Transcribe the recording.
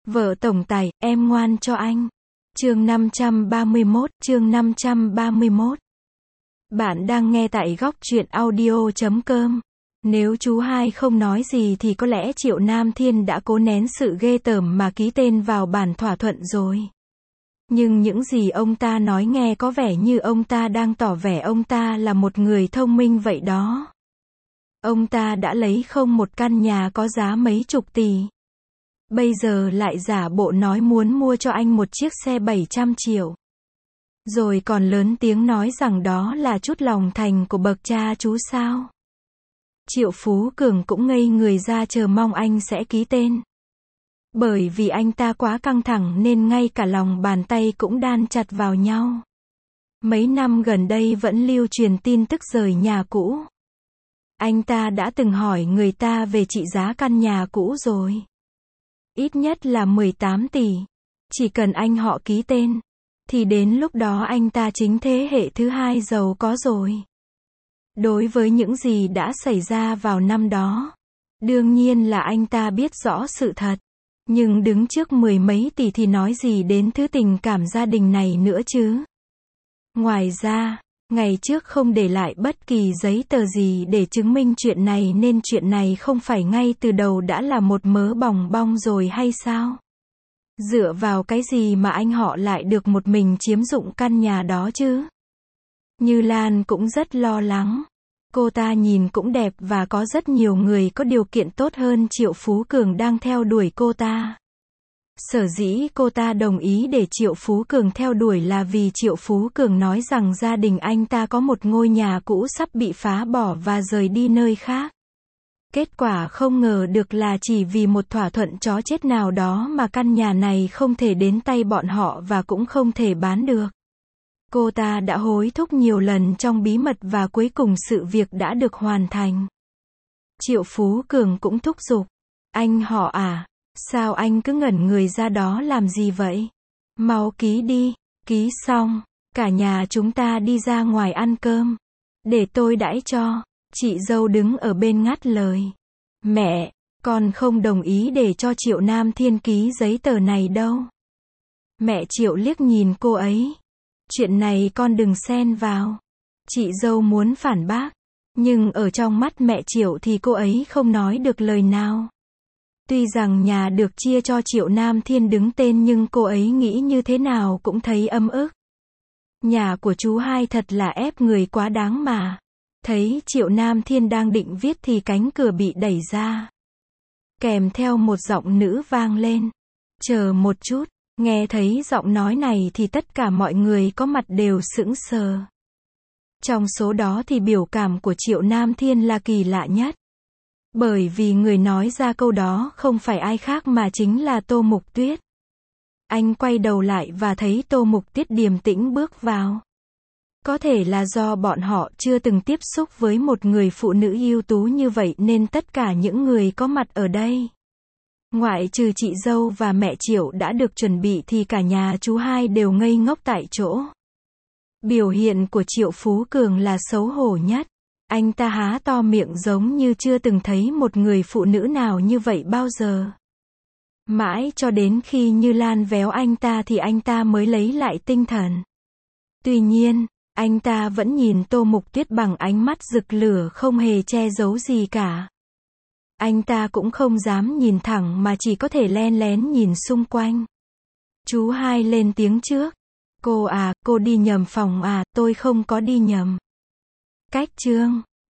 Vợ tổng tài, em ngoan cho anh. Chương 531. Bạn đang nghe tại góc truyện audio.com. Nếu chú hai không nói gì thì có lẽ Triệu Nam Thiên đã cố nén sự ghê tởm mà ký tên vào bản thỏa thuận rồi. Nhưng những gì ông ta nói nghe có vẻ như ông ta đang tỏ vẻ ông ta là một người thông minh vậy đó. Ông ta đã lấy không một căn nhà có giá mấy chục tỷ. Bây giờ lại giả bộ nói muốn mua cho anh một chiếc xe 700 triệu. Rồi còn lớn tiếng nói rằng đó là chút lòng thành của bậc cha chú sao. Triệu Phú Cường cũng ngây người ra chờ mong anh sẽ ký tên. Bởi vì anh ta quá căng thẳng nên ngay cả lòng bàn tay cũng đan chặt vào nhau. Mấy năm gần đây vẫn lưu truyền tin tức rời nhà cũ. Anh ta đã từng hỏi người ta về trị giá căn nhà cũ rồi. Ít nhất là 18 tỷ. Chỉ cần anh họ ký tên, thì đến lúc đó anh ta chính thế hệ thứ hai giàu có rồi. Đối với những gì đã xảy ra vào năm đó, đương nhiên là anh ta biết rõ sự thật. Nhưng đứng trước mười mấy tỷ thì nói gì đến thứ tình cảm gia đình này nữa chứ. Ngoài ra, ngày trước không để lại bất kỳ giấy tờ gì để chứng minh chuyện này nên chuyện này không phải ngay từ đầu đã là một mớ bòng bong rồi hay sao? Dựa vào cái gì mà anh họ lại được một mình chiếm dụng căn nhà đó chứ? Như Lan cũng rất lo lắng. Cô ta nhìn cũng đẹp và có rất nhiều người có điều kiện tốt hơn Triệu Phú Cường đang theo đuổi cô ta. Sở dĩ cô ta đồng ý để Triệu Phú Cường theo đuổi là vì Triệu Phú Cường nói rằng gia đình anh ta có một ngôi nhà cũ sắp bị phá bỏ và rời đi nơi khác. Kết quả không ngờ được là chỉ vì một thỏa thuận chó chết nào đó mà căn nhà này không thể đến tay bọn họ và cũng không thể bán được. Cô ta đã hối thúc nhiều lần trong bí mật và cuối cùng sự việc đã được hoàn thành. Triệu Phú Cường cũng thúc giục. Anh họ à, sao anh cứ ngẩn người ra đó làm gì vậy? Mau ký đi, ký xong, cả nhà chúng ta đi ra ngoài ăn cơm. Để tôi đãi cho. Chị dâu đứng ở bên ngắt lời. Mẹ, con không đồng ý để cho Triệu Nam Thiên ký giấy tờ này đâu. Mẹ Triệu liếc nhìn cô ấy. Chuyện này con đừng xen vào. Chị dâu muốn phản bác. Nhưng ở trong mắt mẹ Triệu thì cô ấy không nói được lời nào. Tuy rằng nhà được chia cho Triệu Nam Thiên đứng tên nhưng cô ấy nghĩ như thế nào cũng thấy ấm ức. Nhà của chú hai thật là ép người quá đáng mà. Thấy Triệu Nam Thiên đang định viết thì cánh cửa bị đẩy ra. Kèm theo một giọng nữ vang lên. Chờ một chút. Nghe thấy giọng nói này thì tất cả mọi người có mặt đều sững sờ. Trong số đó thì biểu cảm của Triệu Nam Thiên là kỳ lạ nhất. Bởi vì người nói ra câu đó không phải ai khác mà chính là Tô Mục Tuyết. Anh quay đầu lại và thấy Tô Mục Tuyết điềm tĩnh bước vào. Có thể là do bọn họ chưa từng tiếp xúc với một người phụ nữ ưu tú như vậy nên tất cả những người có mặt ở đây, ngoại trừ chị dâu và mẹ Triệu đã được chuẩn bị thì cả nhà chú hai đều ngây ngốc tại chỗ. Biểu hiện của Triệu Phú Cường là xấu hổ nhất. Anh ta há to miệng giống như chưa từng thấy một người phụ nữ nào như vậy bao giờ. Mãi cho đến khi Như Lan véo anh ta thì anh ta mới lấy lại tinh thần. Tuy nhiên, anh ta vẫn nhìn Tô Mục Tuyết bằng ánh mắt rực lửa không hề che giấu gì cả. Anh ta cũng không dám nhìn thẳng mà chỉ có thể len lén nhìn xung quanh. Chú hai lên tiếng trước. Cô à, cô đi nhầm phòng à, tôi không có đi nhầm. Cách chương